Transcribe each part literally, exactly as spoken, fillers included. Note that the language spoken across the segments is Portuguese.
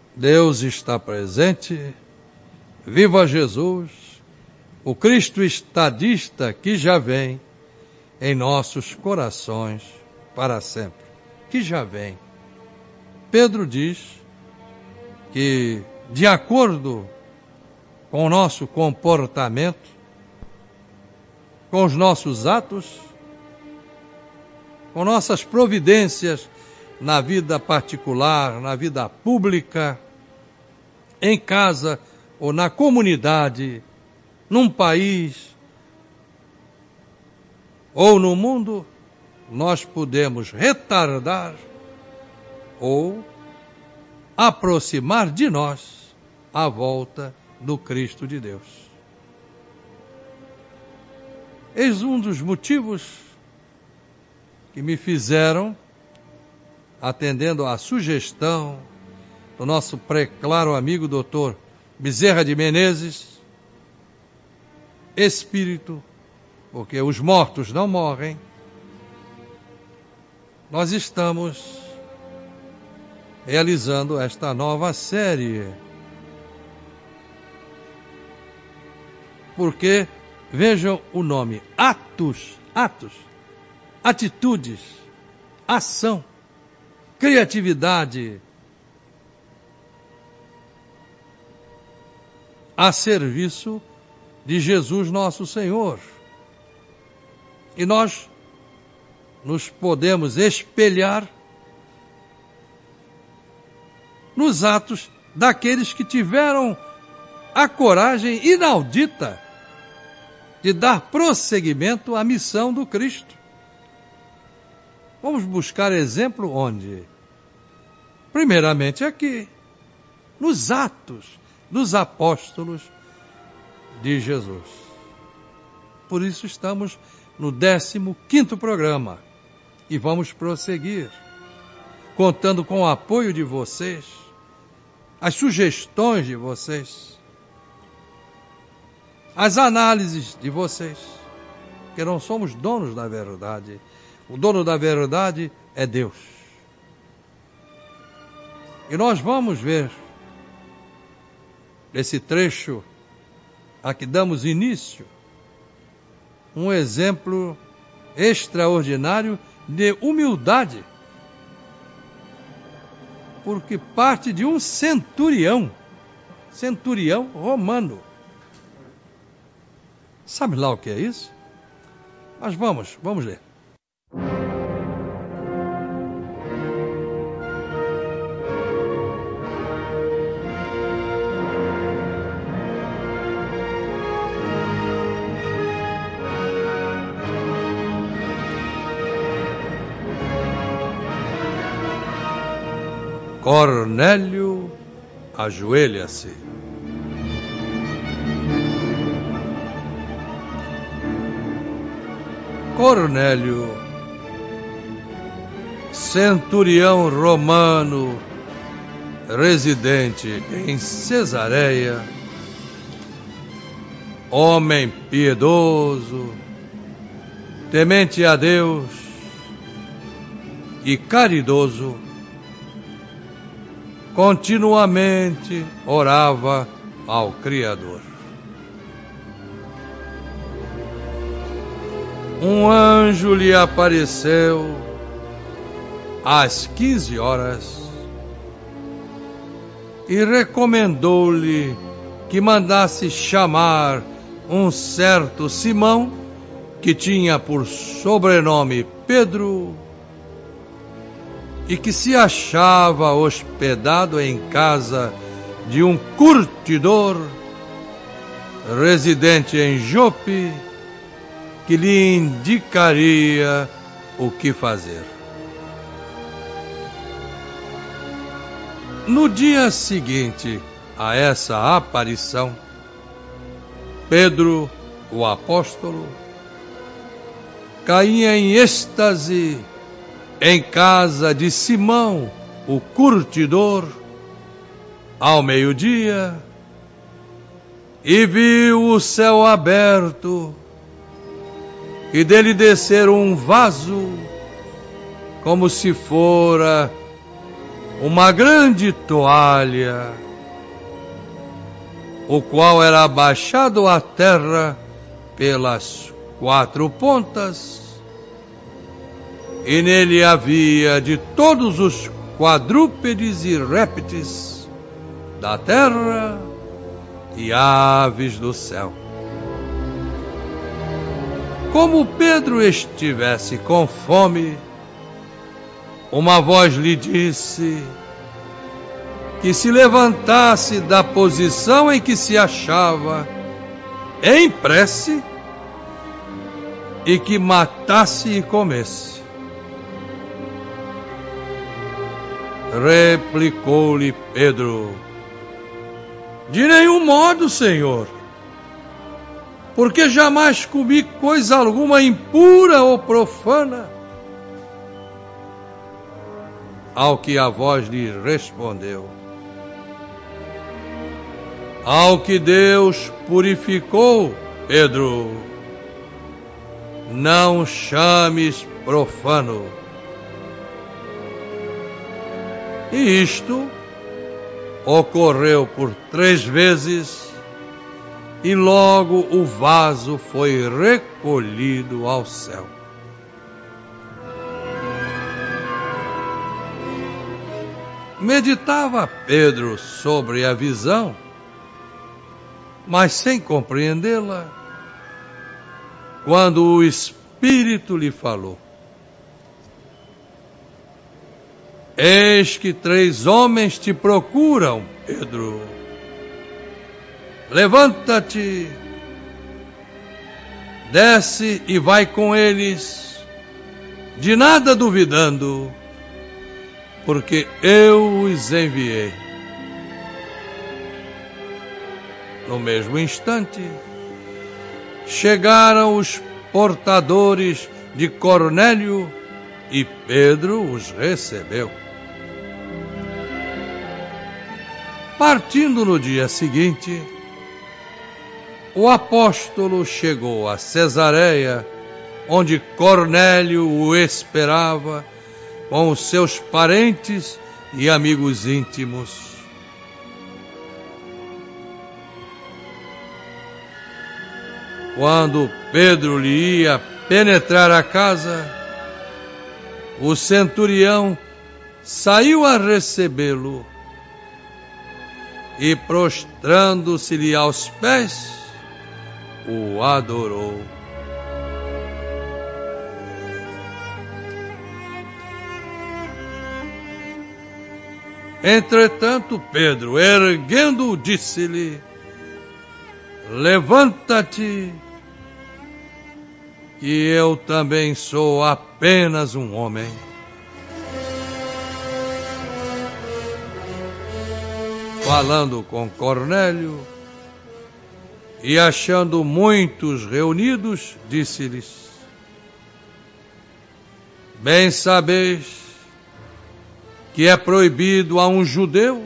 Deus está presente, viva Jesus, o Cristo estadista que já vem em nossos corações para sempre, que já vem. Pedro diz que, de acordo com o nosso comportamento, com os nossos atos, com nossas providências na vida particular, na vida pública, em casa ou na comunidade, num país ou no mundo, nós podemos retardar ou aproximar de nós a volta do Cristo de Deus. Eis um dos motivos que me fizeram, atendendo à sugestão do nosso preclaro amigo doutor Bezerra de Menezes, espírito, porque os mortos não morrem, nós estamos realizando esta nova série. Porque, vejam o nome, atos, atos, atitudes, ação, criatividade, a serviço de Jesus nosso Senhor. E nós nos podemos espelhar nos atos daqueles que tiveram a coragem inaudita de dar prosseguimento à missão do Cristo. Vamos buscar exemplo onde? Primeiramente aqui, nos Atos dos Apóstolos de Jesus. Por isso estamos no décimo quinto programa e vamos prosseguir, contando com o apoio de vocês, as sugestões de vocês, as análises de vocês, porque não somos donos da verdade. O dono da verdade é Deus. E nós vamos ver, nesse trecho a que damos início, um exemplo extraordinário de humildade, porque parte de um centurião, centurião romano. Sabe lá o que é isso? Mas vamos, vamos ler. Cornélio ajoelha-se. Cornélio, centurião romano, residente em Cesareia, homem piedoso, temente a Deus e caridoso, continuamente orava ao Criador. Um anjo lhe apareceu às quinze horas e recomendou-lhe que mandasse chamar um certo Simão, que tinha por sobrenome Pedro, e que se achava hospedado em casa de um curtidor residente em Jope, que lhe indicaria o que fazer. No dia seguinte a essa aparição, Pedro, o apóstolo, caía em êxtase em casa de Simão, o curtidor, ao meio-dia, e viu o céu aberto e dele descer um vaso, como se fora uma grande toalha, o qual era abaixado à terra pelas quatro pontas, e nele havia de todos os quadrúpedes e répteis da terra e aves do céu. Como Pedro estivesse com fome, uma voz lhe disse que se levantasse da posição em que se achava em prece e que matasse e comesse. Replicou-lhe Pedro: de nenhum modo, Senhor, porque jamais comi coisa alguma impura ou profana. Ao que a voz lhe respondeu: ao que Deus purificou, Pedro, não chames profano. E isto ocorreu por três vezes, e logo o vaso foi recolhido ao céu. Meditava Pedro sobre a visão, mas sem compreendê-la, quando o Espírito lhe falou: eis que três homens te procuram, Pedro. Levanta-te, desce e vai com eles, de nada duvidando, porque eu os enviei. No mesmo instante, chegaram os portadores de Cornélio e Pedro os recebeu. Partindo no dia seguinte, o apóstolo chegou a Cesareia, onde Cornélio o esperava com os seus parentes e amigos íntimos. Quando Pedro lhe ia penetrar a casa, o centurião saiu a recebê-lo e, prostrando-se-lhe aos pés, o adorou. Entretanto, Pedro, erguendo-o, disse-lhe: levanta-te, que eu também sou apenas um homem. Falando com Cornélio e achando muitos reunidos, disse-lhes: bem sabeis que é proibido a um judeu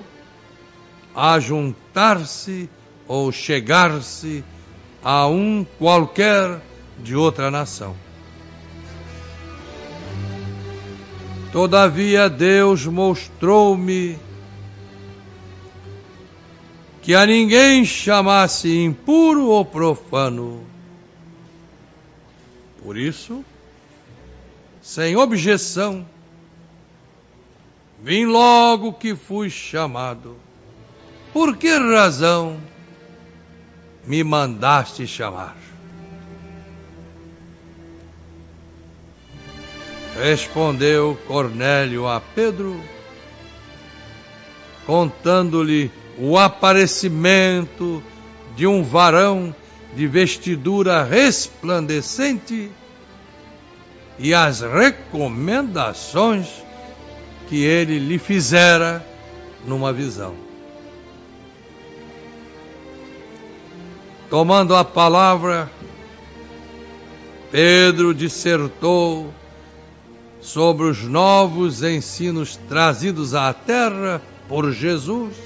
ajuntar-se ou chegar-se a um qualquer de outra nação. Todavia Deus mostrou-me que a ninguém chamasse impuro ou profano. Por isso, sem objeção, vim logo que fui chamado. Por que razão me mandaste chamar? Respondeu Cornélio a Pedro, contando-lhe o aparecimento de um varão de vestidura resplandecente e as recomendações que ele lhe fizera numa visão. Tomando a palavra, Pedro dissertou sobre os novos ensinos trazidos à terra por Jesus,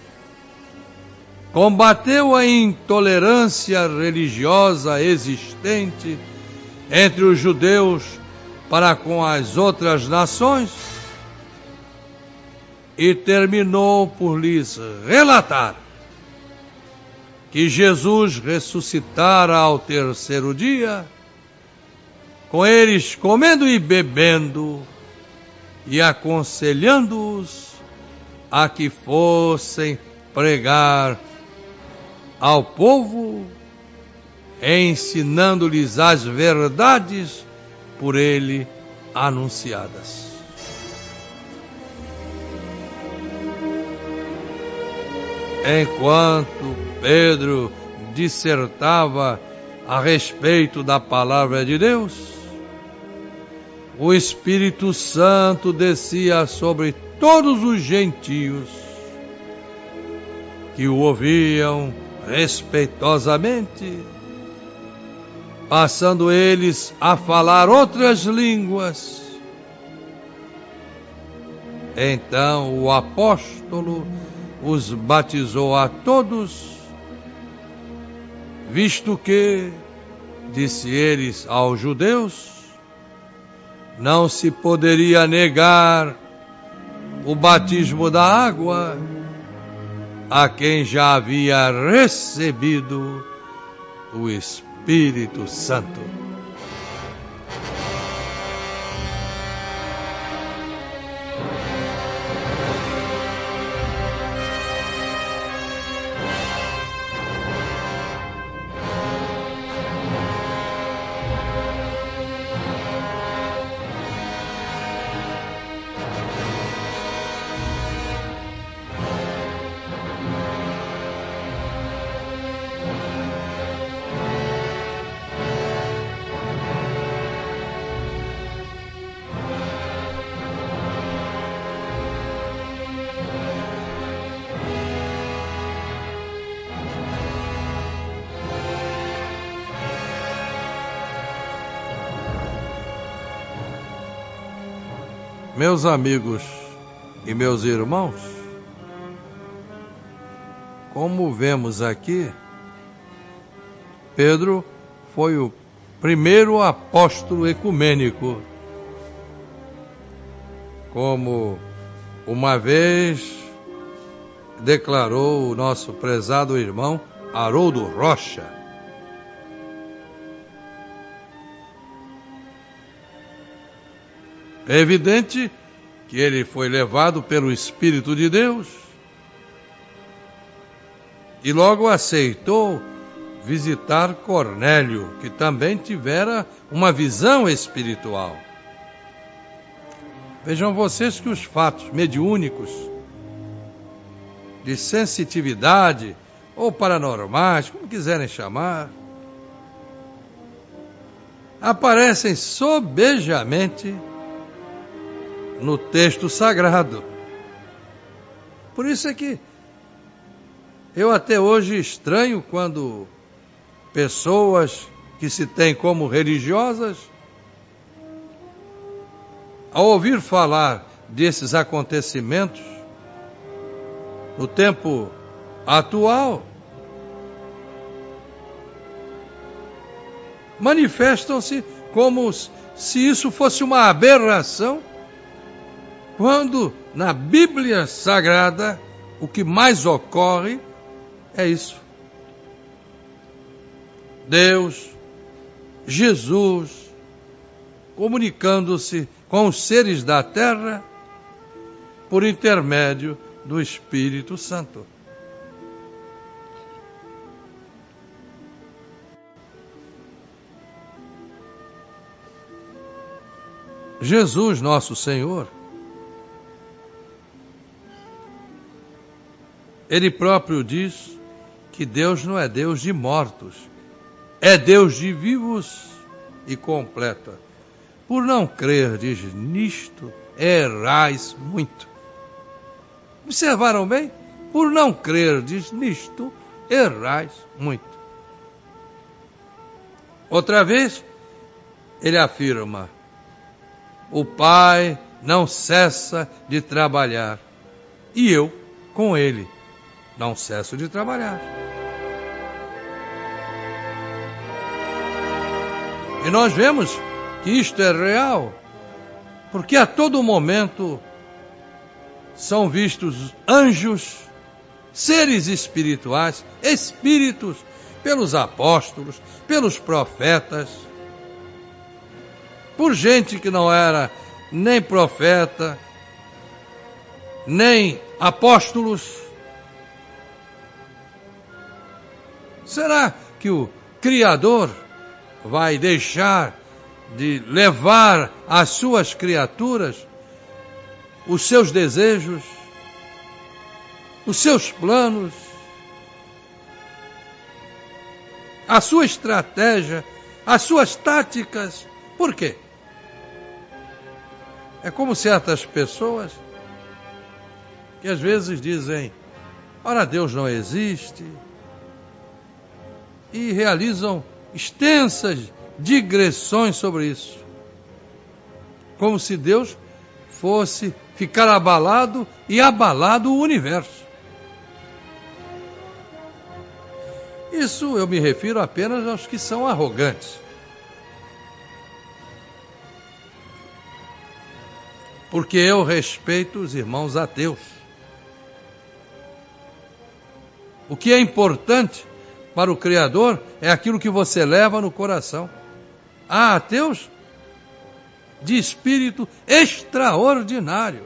combateu a intolerância religiosa existente entre os judeus para com as outras nações e terminou por lhes relatar que Jesus ressuscitara ao terceiro dia, com eles comendo e bebendo, e aconselhando-os a que fossem pregar ao povo, ensinando-lhes as verdades por ele anunciadas. Enquanto Pedro dissertava a respeito da palavra de Deus, o Espírito Santo descia sobre todos os gentios que o ouviam respeitosamente, passando eles a falar outras línguas. Então o apóstolo os batizou a todos, visto que, disse eles aos judeus, não se poderia negar o batismo da água a quem já havia recebido o Espírito Santo. Meus amigos e meus irmãos, como vemos aqui, Pedro foi o primeiro apóstolo ecumênico, como uma vez declarou o nosso prezado irmão Haroldo Rocha. É evidente que ele foi levado pelo Espírito de Deus e logo aceitou visitar Cornélio, que também tivera uma visão espiritual. Vejam vocês que os fatos mediúnicos, de sensitividade ou paranormais, como quiserem chamar, aparecem sobejamente no texto sagrado. Por isso é que eu até hoje estranho quando pessoas que se têm como religiosas, ao ouvir falar desses acontecimentos no tempo atual, manifestam-se como se isso fosse uma aberração, quando na Bíblia Sagrada o que mais ocorre é isso. Deus, Jesus, comunicando-se com os seres da terra por intermédio do Espírito Santo. Jesus, nosso Senhor, Ele próprio diz que Deus não é Deus de mortos, é Deus de vivos, e completa: por não crerdes nisto, errais muito. Observaram bem? Por não crerdes nisto, errais muito. Outra vez, ele afirma: o Pai não cessa de trabalhar, e eu, com ele, não cesso de trabalhar. E nós vemos que isto é real, porque a todo momento são vistos anjos, seres espirituais, espíritos, pelos apóstolos, pelos profetas, por gente que não era nem profeta, nem apóstolos. Será que o Criador vai deixar de levar às suas criaturas os seus desejos, os seus planos, a sua estratégia, as suas táticas? Por quê? É como certas pessoas que às vezes dizem, ora, Deus não existe, e realizam extensas digressões sobre isso, como se Deus fosse ficar abalado e abalado o universo. Isso eu me refiro apenas aos que são arrogantes. Porque eu respeito os irmãos ateus. O que é importante para o Criador é aquilo que você leva no coração. Há ateus de espírito extraordinário,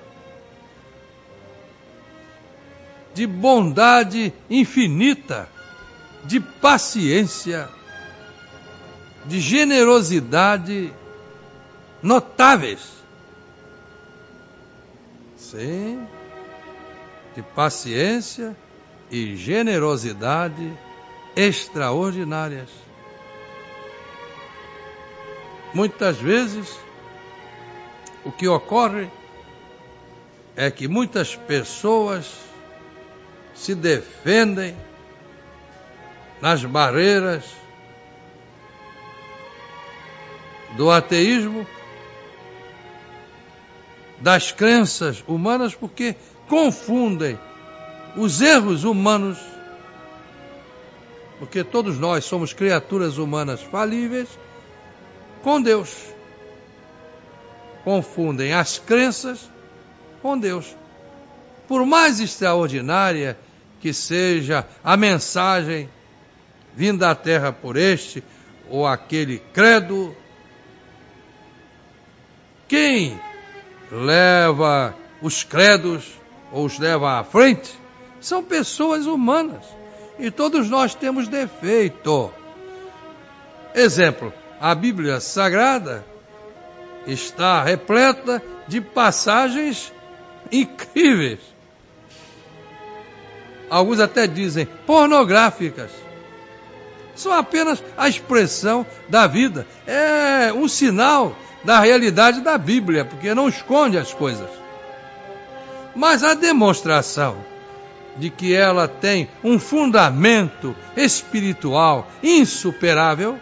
de bondade infinita, de paciência, de generosidade notáveis. Sim, de paciência e generosidade extraordinárias. Muitas vezes, o que ocorre é que muitas pessoas se defendem nas barreiras do ateísmo, das crenças humanas, porque confundem os erros humanos, porque todos nós somos criaturas humanas falíveis, com Deus. Confundem as crenças com Deus. Por mais extraordinária que seja a mensagem vinda à Terra por este ou aquele credo, quem leva os credos ou os leva à frente são pessoas humanas. E todos nós temos defeito. Exemplo, a Bíblia Sagrada está repleta de passagens incríveis. Alguns até dizem pornográficas. São apenas a expressão da vida. É um sinal da realidade da Bíblia, porque não esconde as coisas. Mas a demonstração de que ela tem um fundamento espiritual insuperável,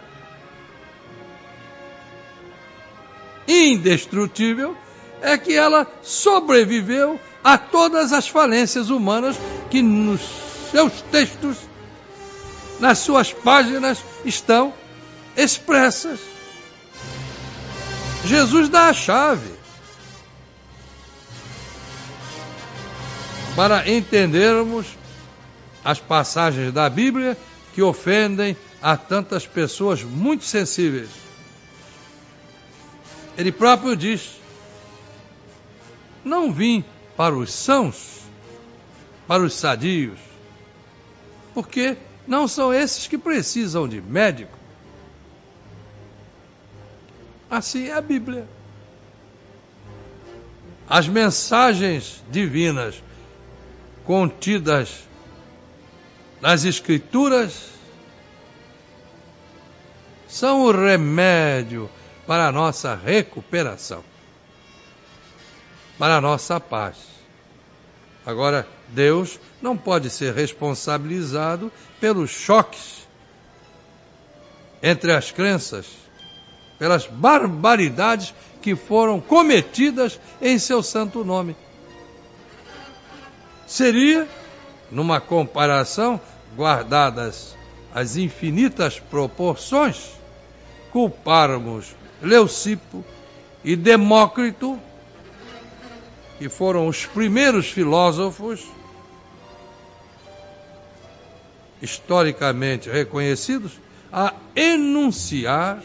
indestrutível, é que ela sobreviveu a todas as falências humanas que nos seus textos, nas suas páginas, estão expressas. Jesus dá a chave para entendermos as passagens da Bíblia que ofendem a tantas pessoas muito sensíveis. Ele próprio diz: não vim para os sãos, para os sadios, porque não são esses que precisam de médico. Assim é a Bíblia. As mensagens divinas contidas nas Escrituras são o remédio para a nossa recuperação, para a nossa paz. Agora, Deus não pode ser responsabilizado pelos choques entre as crenças, pelas barbaridades que foram cometidas em seu santo nome. Seria, numa comparação, guardadas as infinitas proporções, culparmos Leucipo e Demócrito que foram os primeiros filósofos historicamente reconhecidos a enunciar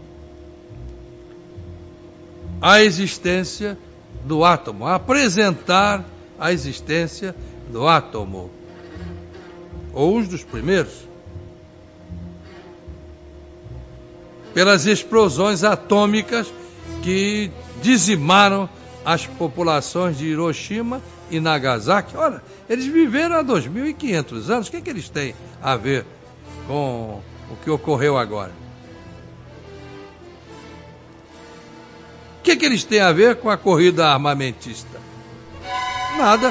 a existência do átomo, a apresentar a existência do átomo, ou os dos primeiros, pelas explosões atômicas que dizimaram as populações de Hiroshima e Nagasaki. Olha, eles viveram há dois mil e quinhentos anos, o que é que eles têm a ver com o que ocorreu agora? O que é que eles têm a ver com a corrida armamentista? Nada.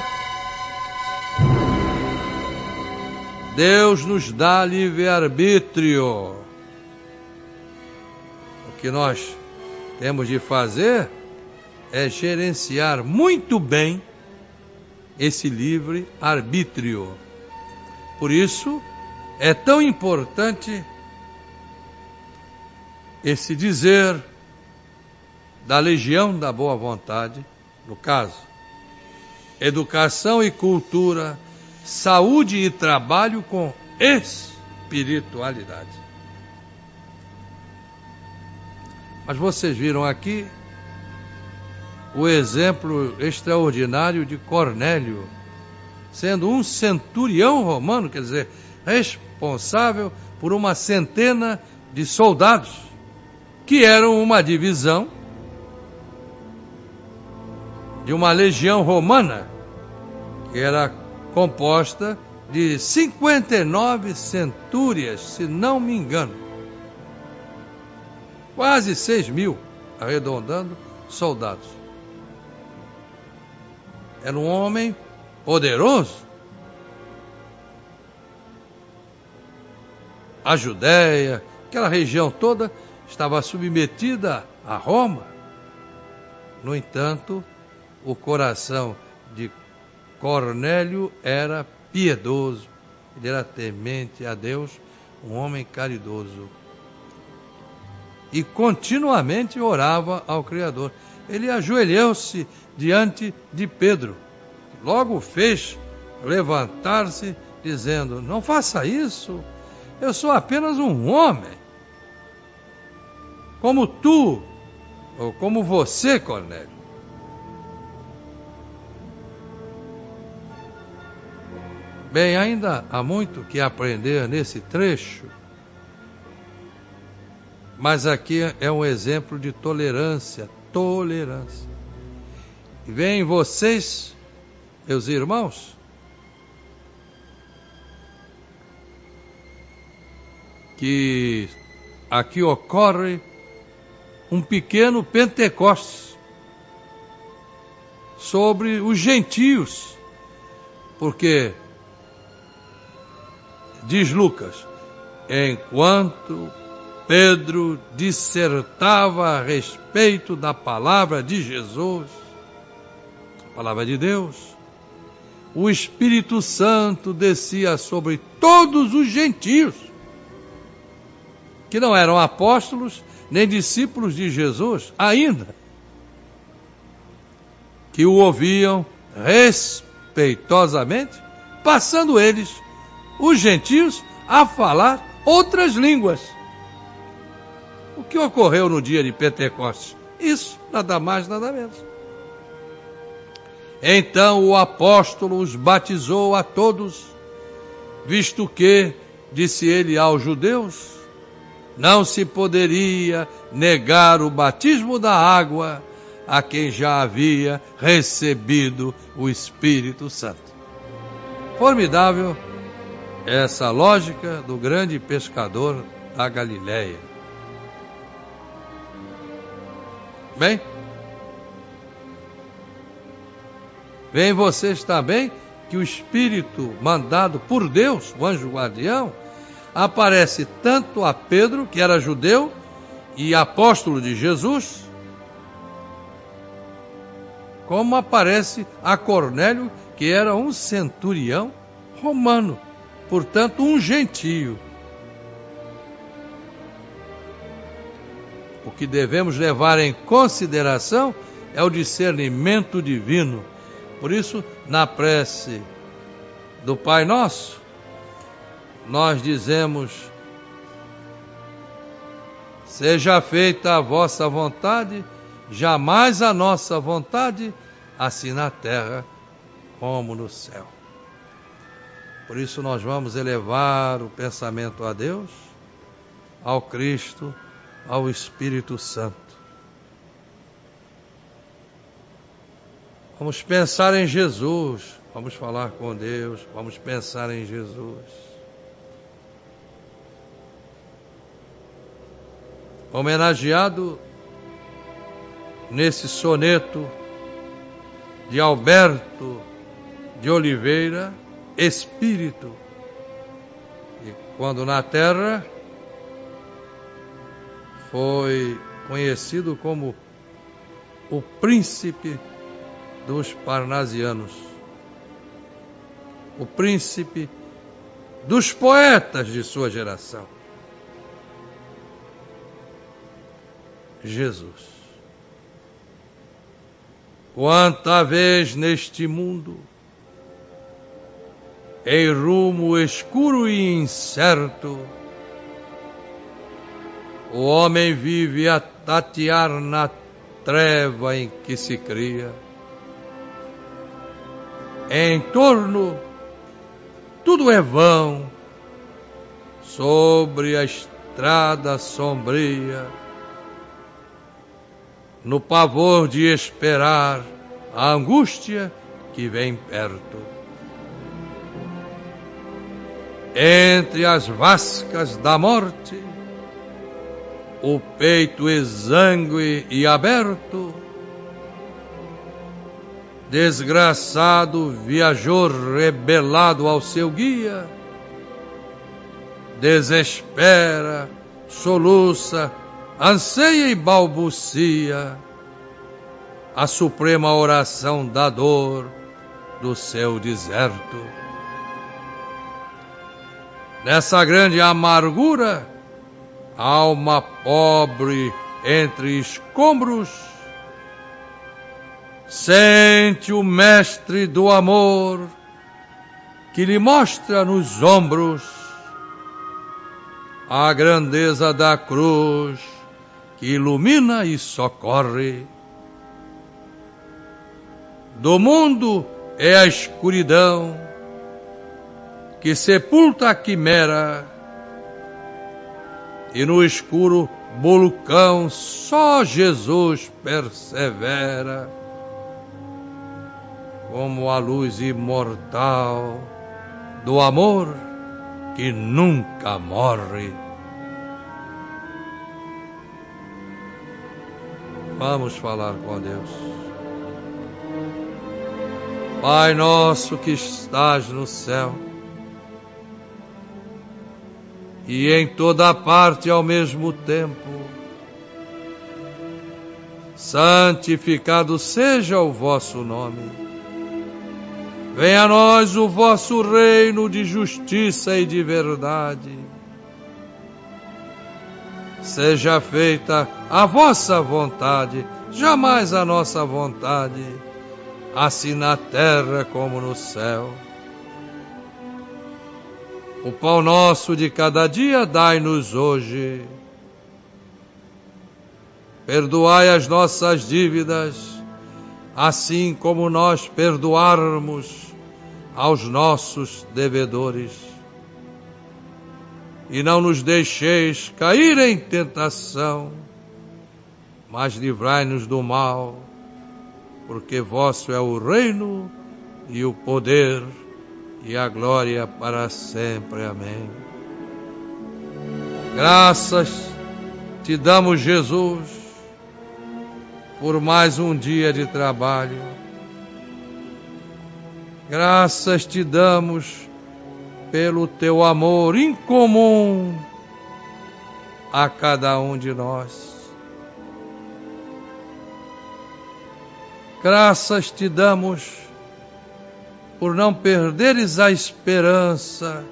Deus nos dá livre-arbítrio. O que nós temos de fazer é gerenciar muito bem esse livre-arbítrio. Por isso, é tão importante esse dizer da Legião da Boa Vontade, no caso, educação e cultura, saúde e trabalho com espiritualidade. Mas vocês viram aqui o exemplo extraordinário de Cornélio, sendo um centurião romano, quer dizer, responsável por uma centena de soldados, que eram uma divisão de uma legião romana, que era composta de cinquenta e nove centúrias, se não me engano. Quase seis mil, arredondando, soldados. Era um homem poderoso. A Judéia, aquela região toda, estava submetida a Roma. No entanto, o coração de Cornélio era piedoso, ele era temente a Deus, um homem caridoso. E continuamente orava ao Criador. Ele ajoelhou-se diante de Pedro. Logo o fez levantar-se, dizendo: não faça isso, eu sou apenas um homem, como tu, ou como você, Cornélio. Bem, ainda há muito que aprender nesse trecho, mas aqui é um exemplo de tolerância, tolerância. E veem vocês, meus irmãos, que aqui ocorre um pequeno Pentecostes sobre os gentios, porque diz Lucas, enquanto Pedro dissertava a respeito da palavra de Jesus, a palavra de Deus, o Espírito Santo descia sobre todos os gentios, que não eram apóstolos nem discípulos de Jesus ainda, que o ouviam respeitosamente, passando eles, os gentios, a falar outras línguas. O que ocorreu no dia de Pentecostes? Isso, nada mais, nada menos. Então o apóstolo os batizou a todos, visto que, disse ele aos judeus, não se poderia negar o batismo da água a quem já havia recebido o Espírito Santo. Formidável essa lógica do grande pescador da Galileia. Bem, veem vocês também que o Espírito mandado por Deus, o anjo guardião, aparece tanto a Pedro, que era judeu e apóstolo de Jesus, como aparece a Cornélio, que era um centurião romano, portanto um gentio. O que devemos levar em consideração é o discernimento divino, Por isso, na prece do Pai Nosso, nós dizemos: seja feita a vossa vontade, jamais a nossa vontade, assim na terra como no céu. Por isso nós vamos elevar o pensamento a Deus, ao Cristo, ao Espírito Santo. Vamos pensar em Jesus, vamos falar com Deus, vamos pensar em Jesus. Homenageado nesse soneto de Alberto de Oliveira, Espírito. E quando na terra foi conhecido como o príncipe dos parnasianos, o príncipe dos poetas de sua geração. Jesus. Quanta vez neste mundo, em rumo escuro e incerto, o homem vive a tatear na treva em que se cria. Em torno, tudo é vão, sobre a estrada sombria, no pavor de esperar a angústia que vem perto. Entre as vascas da morte, o peito exangue e aberto, desgraçado viajor rebelado ao seu guia, desespera, soluça, anseia e balbucia a suprema oração da dor do seu deserto. Nessa grande amargura, alma pobre entre escombros, sente o mestre do amor que lhe mostra nos ombros a grandeza da cruz que ilumina e socorre. Do mundo é a escuridão que sepulta a quimera, e no escuro vulcão só Jesus persevera, como a luz imortal do amor que nunca morre. Vamos falar com Deus. Pai nosso que estás no céu, e em toda parte ao mesmo tempo, santificado seja o vosso nome. Venha a nós o vosso reino de justiça e de verdade. Seja feita a vossa vontade, jamais a nossa vontade, assim na terra como no céu. O pão nosso de cada dia dai-nos hoje. Perdoai as nossas dívidas, assim como nós perdoarmos aos nossos devedores. E não nos deixeis cair em tentação, mas livrai-nos do mal, porque vosso é o reino e o poder e a glória para sempre. Amém. Graças te damos, Jesus, por mais um dia de trabalho. Graças te damos pelo teu amor incomum a cada um de nós. Graças te damos por não perderes a esperança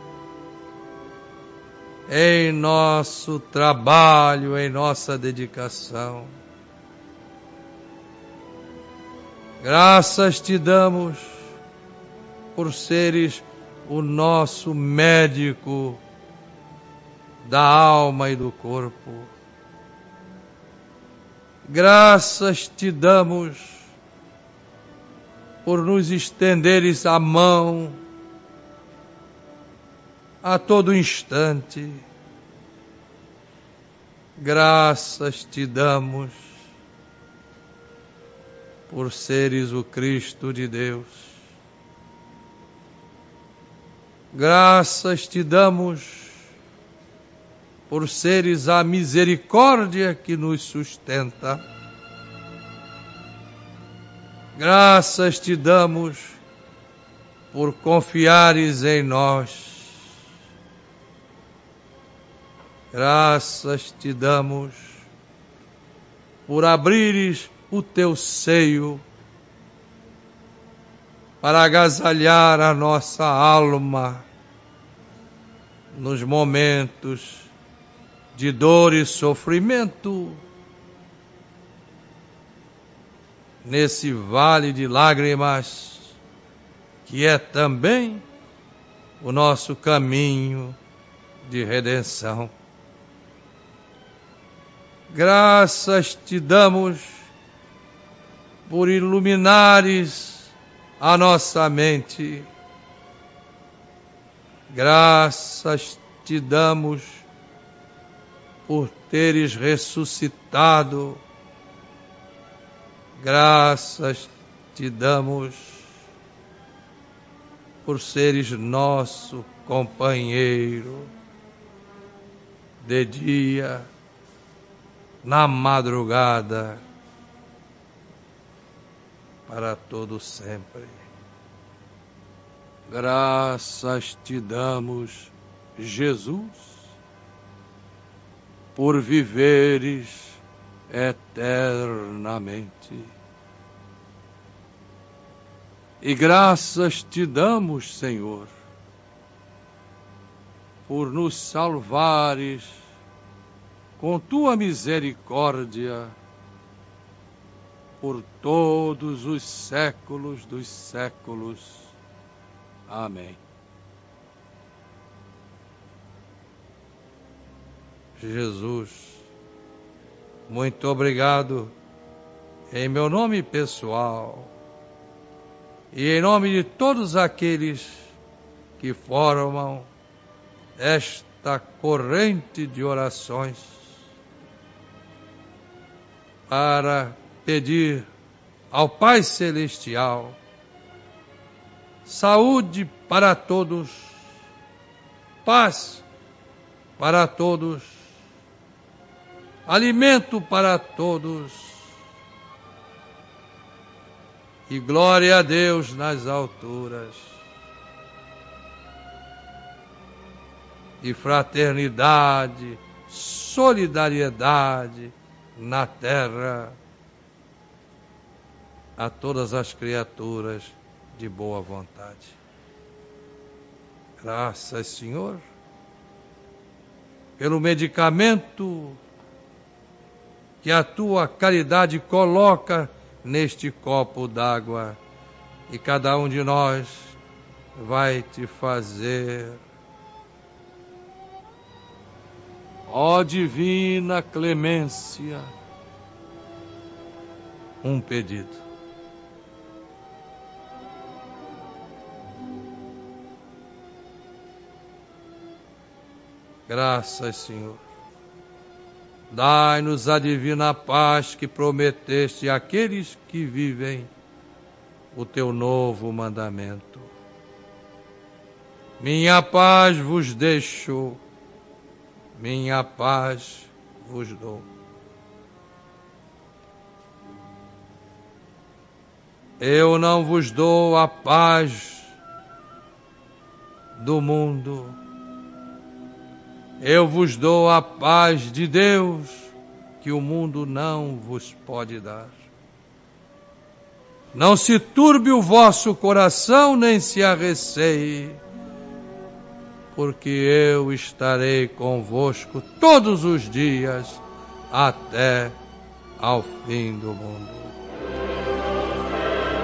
em nosso trabalho, em nossa dedicação. Graças te damos por seres o nosso médico da alma e do corpo. Graças te damos por nos estenderes a mão a todo instante. Graças te damos por seres o Cristo de Deus. Graças te damos por seres a misericórdia que nos sustenta. Graças te damos por confiares em nós. Graças te damos por abrires o teu seio para agasalhar a nossa alma nos momentos de dor e sofrimento, nesse vale de lágrimas que é também o nosso caminho de redenção. Graças te damos por iluminares a nossa mente. Graças te damos por teres ressuscitado. Graças te damos por seres nosso companheiro de dia, na madrugada, para todo sempre. Graças te damos, Jesus, por viveres eternamente. E graças te damos, Senhor, por nos salvares com tua misericórdia por todos os séculos dos séculos. Amém. Jesus, muito obrigado em meu nome pessoal e em nome de todos aqueles que formam esta corrente de orações para pedir ao Pai Celestial saúde para todos, paz para todos, alimento para todos e glória a Deus nas alturas e fraternidade, solidariedade na terra a todas as criaturas de boa vontade. Graças, Senhor, pelo medicamento que a tua caridade coloca neste copo d'água e cada um de nós vai te fazer, ó divina clemência, um pedido. Graças, Senhor. Dai-nos a divina paz que prometeste àqueles que vivem o teu novo mandamento. Minha paz vos deixo, minha paz vos dou. Eu não vos dou a paz do mundo. Eu vos dou a paz de Deus, que o mundo não vos pode dar. Não se turbe o vosso coração, nem se arreceie, porque eu estarei convosco todos os dias, até ao fim do mundo.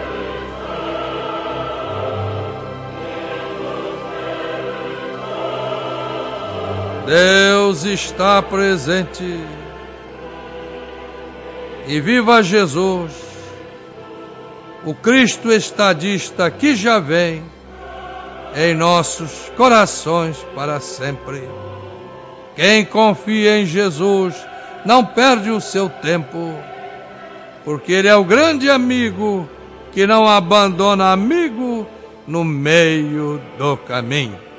Deus está presente. E viva Jesus, o Cristo estadista que já vem em nossos corações para sempre. Quem confia em Jesus não perde o seu tempo, porque Ele é o grande amigo que não abandona amigo no meio do caminho.